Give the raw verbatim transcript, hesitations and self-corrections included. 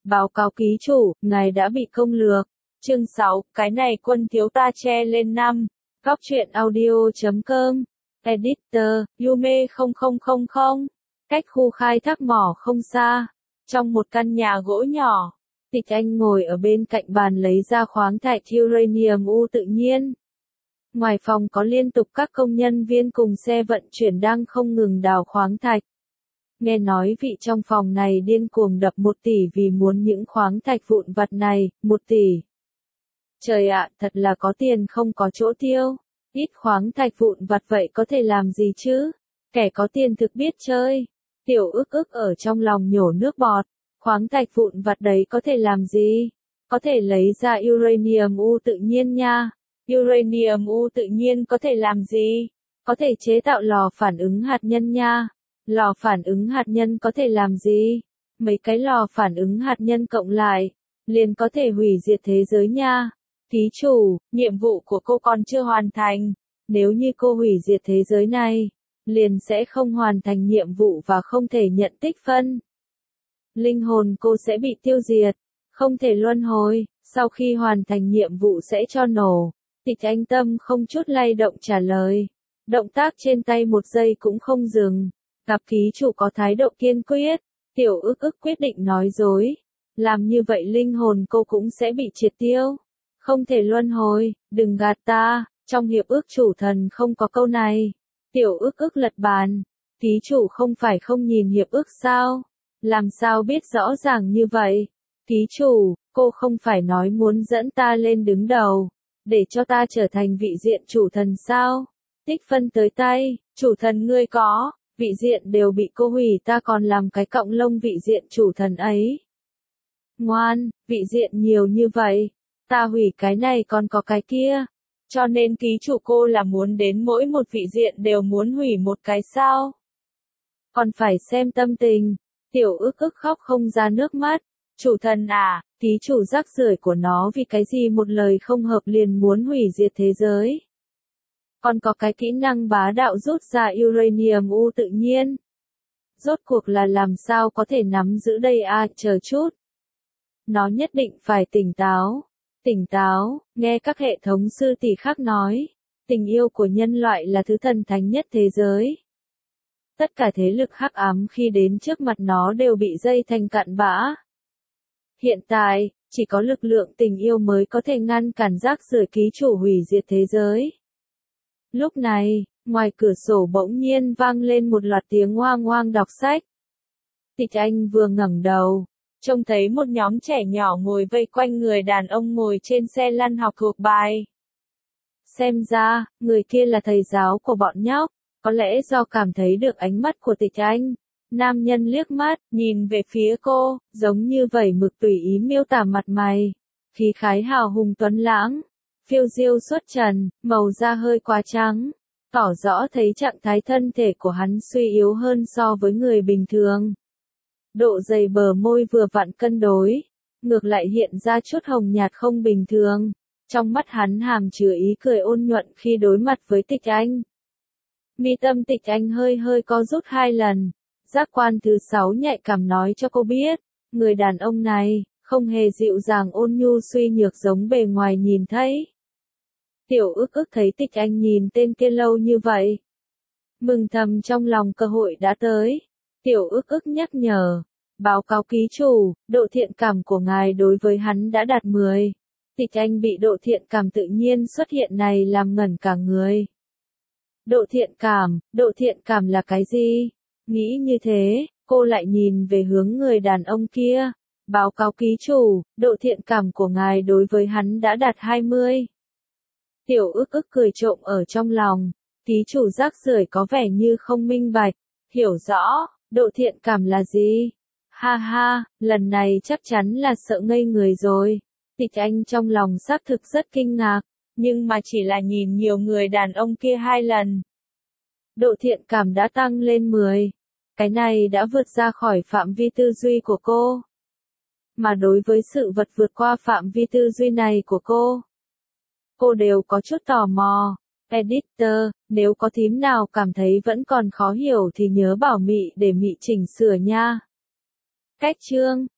Báo cáo ký chủ, ngài đã bị công lược. Chương sáu, cái này quân thiếu ta che lên năm. Góc truyện audio chấm com. Editor, Yume không không không không. Cách khu khai thác mỏ không xa. Trong một căn nhà gỗ nhỏ, Tịch Anh ngồi ở bên cạnh bàn lấy ra khoáng thạch uranium u tự nhiên. Ngoài phòng có liên tục các công nhân viên cùng xe vận chuyển đang không ngừng đào khoáng thạch. Nghe nói vị trong phòng này điên cuồng đập một tỷ vì muốn những khoáng thạch vụn vặt này, một tỷ. Trời ạ, thật là có tiền không có chỗ tiêu. Ít khoáng thạch vụn vặt vậy có thể làm gì chứ? Kẻ có tiền thực biết chơi. Tiểu ức ức ở trong lòng nhổ nước bọt. Khoáng thạch vụn vặt đấy có thể làm gì? Có thể lấy ra uranium u tự nhiên nha. Uranium u tự nhiên có thể làm gì? Có thể chế tạo lò phản ứng hạt nhân nha. Lò phản ứng hạt nhân có thể làm gì? Mấy cái lò phản ứng hạt nhân cộng lại, liền có thể hủy diệt thế giới nha. Ký chủ, nhiệm vụ của cô còn chưa hoàn thành. Nếu như cô hủy diệt thế giới này, liền sẽ không hoàn thành nhiệm vụ và không thể nhận tích phân. Linh hồn cô sẽ bị tiêu diệt, không thể luân hồi, sau khi hoàn thành nhiệm vụ sẽ cho nổ. Tịch Anh tâm không chút lay động trả lời. Động tác trên tay một giây cũng không dừng. Gặp ký chủ có thái độ kiên quyết, tiểu ức ức quyết định nói dối. Làm như vậy linh hồn cô cũng sẽ bị triệt tiêu. Không thể luân hồi, đừng gạt ta, trong hiệp ước chủ thần không có câu này. Tiểu ức ức lật bàn, ký chủ không phải không nhìn hiệp ước sao? Làm sao biết rõ ràng như vậy? Ký chủ, cô không phải nói muốn dẫn ta lên đứng đầu, để cho ta trở thành vị diện chủ thần sao? Tích phân tới tay, chủ thần ngươi có, vị diện đều bị cô hủy ta còn làm cái cọng lông vị diện chủ thần ấy. Ngoan, vị diện nhiều như vậy, ta hủy cái này còn có cái kia. Cho nên ký chủ cô là muốn đến mỗi một vị diện đều muốn hủy một cái sao? Còn phải xem tâm tình. Tiểu ức ức khóc không ra nước mắt. Chủ thần à, ký chủ rác rưởi của nó vì cái gì một lời không hợp liền muốn hủy diệt thế giới. Còn có cái kỹ năng bá đạo rút ra uranium u tự nhiên. Rốt cuộc là làm sao có thể nắm giữ đây à, chờ chút. Nó nhất định phải tỉnh táo. Tỉnh táo, nghe các hệ thống sư tỷ khác nói. Tình yêu của nhân loại là thứ thần thánh nhất thế giới. Tất cả thế lực hắc ám khi đến trước mặt nó đều bị dây thành cặn bã. Hiện tại, chỉ có lực lượng tình yêu mới có thể ngăn cản rác rưởi ký chủ hủy diệt thế giới. Lúc này, ngoài cửa sổ bỗng nhiên vang lên một loạt tiếng hoang hoang đọc sách. Tịch Anh vừa ngẩng đầu, trông thấy một nhóm trẻ nhỏ ngồi vây quanh người đàn ông ngồi trên xe lăn học thuộc bài. Xem ra, người kia là thầy giáo của bọn nhóc, có lẽ do cảm thấy được ánh mắt của Tịch Anh. Nam nhân liếc mắt, nhìn về phía cô, giống như vẩy mực tùy ý miêu tả mặt mày. Khí khái hào hùng tuấn lãng, phiêu diêu xuất trần, màu da hơi quá trắng, tỏ rõ thấy trạng thái thân thể của hắn suy yếu hơn so với người bình thường. Độ dày bờ môi vừa vặn cân đối, ngược lại hiện ra chút hồng nhạt không bình thường. Trong mắt hắn hàm chứa ý cười ôn nhuận khi đối mặt với Tịch Anh. Mi tâm Tịch Anh hơi hơi co rút hai lần. Giác quan thứ sáu nhạy cảm nói cho cô biết, người đàn ông này, không hề dịu dàng ôn nhu suy nhược giống bề ngoài nhìn thấy. Tiểu ức ức thấy Tịch Anh nhìn tên kia lâu như vậy. Mừng thầm trong lòng cơ hội đã tới. Tiểu ức ức nhắc nhở, báo cáo ký chủ, độ thiện cảm của ngài đối với hắn đã đạt mười. Tịch Anh bị độ thiện cảm tự nhiên xuất hiện này làm ngẩn cả người. Độ thiện cảm, độ thiện cảm là cái gì? Nghĩ như thế, cô lại nhìn về hướng người đàn ông kia. Báo cáo ký chủ, độ thiện cảm của ngài đối với hắn đã đạt hai mươi. Tiểu ức ức cười trộm ở trong lòng. Ký chủ rác rưởi có vẻ như không minh bạch. Hiểu rõ, độ thiện cảm là gì? Ha ha, lần này chắc chắn là sợ ngây người rồi. Tịch Anh trong lòng xác thực rất kinh ngạc, nhưng mà chỉ là nhìn nhiều người đàn ông kia hai lần. Độ thiện cảm đã tăng lên mười. Cái này đã vượt ra khỏi phạm vi tư duy của cô. Mà đối với sự vật vượt qua phạm vi tư duy này của cô, cô đều có chút tò mò. Editor, nếu có thím nào cảm thấy vẫn còn khó hiểu thì nhớ bảo Mị để Mị chỉnh sửa nha. Cách chương